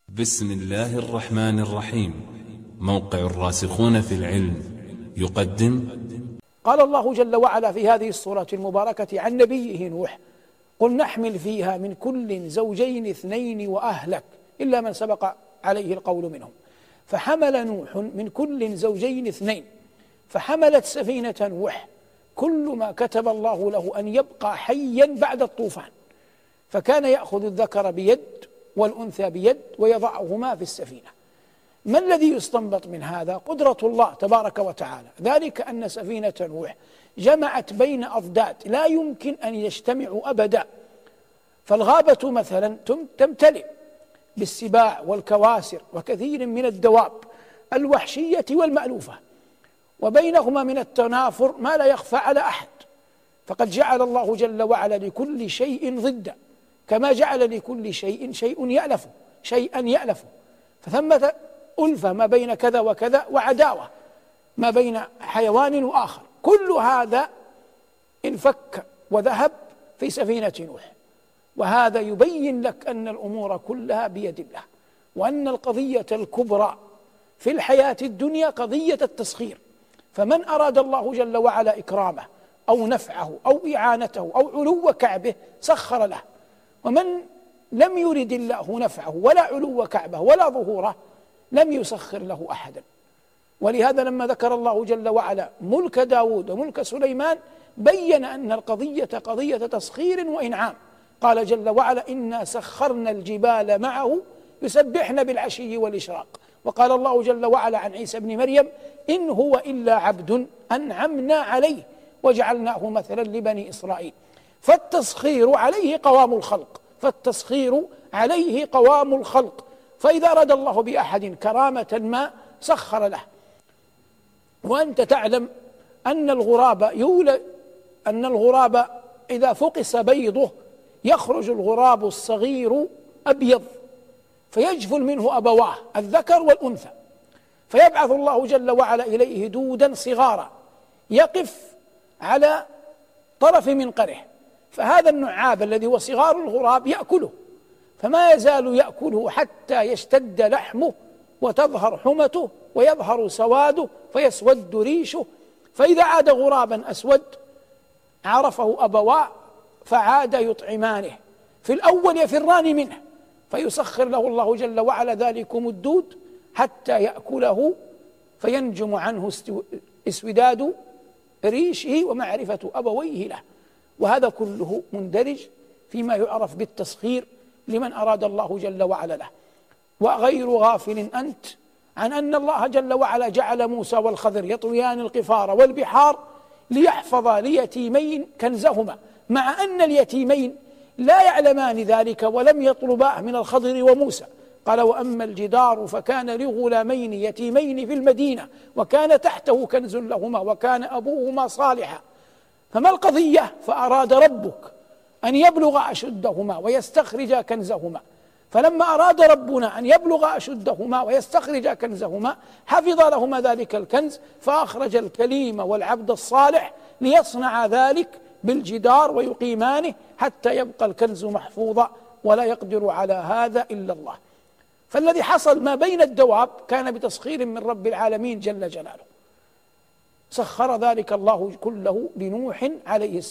بسم الله الرحمن الرحيم. موقع الراسخون في العلم يقدم. قال الله جل وعلا في هذه السورة المباركة عن نبيه نوح: قل نحمل فيها من كل زوجين اثنين وأهلك إلا من سبق عليه القول منهم. فحمل نوح من كل زوجين اثنين، فحملت سفينة نوح كل ما كتب الله له أن يبقى حيا بعد الطوفان، فكان يأخذ الذكر بيد والأنثى بيد ويضعهما في السفينة. ما الذي يستنبط من هذا؟ قدرة الله تبارك وتعالى، ذلك أن سفينة نوح جمعت بين أضداد لا يمكن أن يجتمعوا أبدا. فالغابة مثلا تمتلئ بالسباع والكواسر وكثير من الدواب الوحشية والمألوفة، وبينهما من التنافر ما لا يخفى على أحد. فقد جعل الله جل وعلا لكل شيء ضدا، كما جعل لكل شيئا يألفه، فثمة ألفة ما بين كذا وكذا، وعداوة ما بين حيوان وآخر. كل هذا انفك وذهب في سفينة نوح، وهذا يبين لك أن الأمور كلها بيد الله، وأن القضية الكبرى في الحياة الدنيا قضية التسخير. فمن أراد الله جل وعلا إكرامه أو نفعه أو إعانته أو علو كعبه سخر له، ومن لم يرد الله نفعه ولا علو كعبه ولا ظهوره لم يسخر له أحدا. ولهذا لما ذكر الله جل وعلا ملك داود وملك سليمان بين أن القضية قضية تسخير وإنعام. قال جل وعلا: إنا سخرنا الجبال معه يسبحن بالعشي والإشراق. وقال الله جل وعلا عن عيسى بن مريم: إن هو إلا عبد أنعمنا عليه وجعلناه مثلا لبني إسرائيل. فالتسخير عليه قوام الخلق، فإذا أراد الله بأحد كرامة ما سخر له. وأنت تعلم أن الغراب إذا فقس بيضه يخرج الغراب الصغير أبيض، فيجفل منه أبواه الذكر والأنثى، فيبعث الله جل وعلا إليه دودا صغارا يقف على طرف منقره، فهذا النعاب الذي هو صغار الغراب يأكله، فما يزال يأكله حتى يشتد لحمه وتظهر حمته ويظهر سواده فيسود ريشه. فإذا عاد غرابا أسود عرفه أبواه فعاد يطعمانه، في الأول يفران منه، فيسخر له الله جل وعلا ذلكم الدود حتى يأكله فينجم عنه اسوداد ريشه ومعرفة أبويه له. وهذا كله مندرج فيما يعرف بالتسخير لمن أراد الله جل وعلا له. وغير غافل أنت عن أن الله جل وعلا جعل موسى والخضر يطويان القفار والبحار ليحفظ ليتيمين كنزهما، مع أن اليتيمين لا يعلمان ذلك ولم يطلباه من الخضر وموسى. قال: وأما الجدار فكان لغلامين يتيمين في المدينة وكان تحته كنز لهما وكان أبوهما صالحا. فما القضية؟ فأراد ربك أن يبلغ أشدهما ويستخرج كنزهما، فلما أراد ربنا أن يبلغ أشدهما ويستخرج كنزهما حفظ لهما ذلك الكنز، فأخرج الكليم والعبد الصالح ليصنع ذلك بالجدار ويقيمانه حتى يبقى الكنز محفوظا، ولا يقدر على هذا إلا الله. فالذي حصل ما بين الدواب كان بتسخير من رب العالمين جل جلاله، سخر ذلك الله كله لنوح عليه السلام.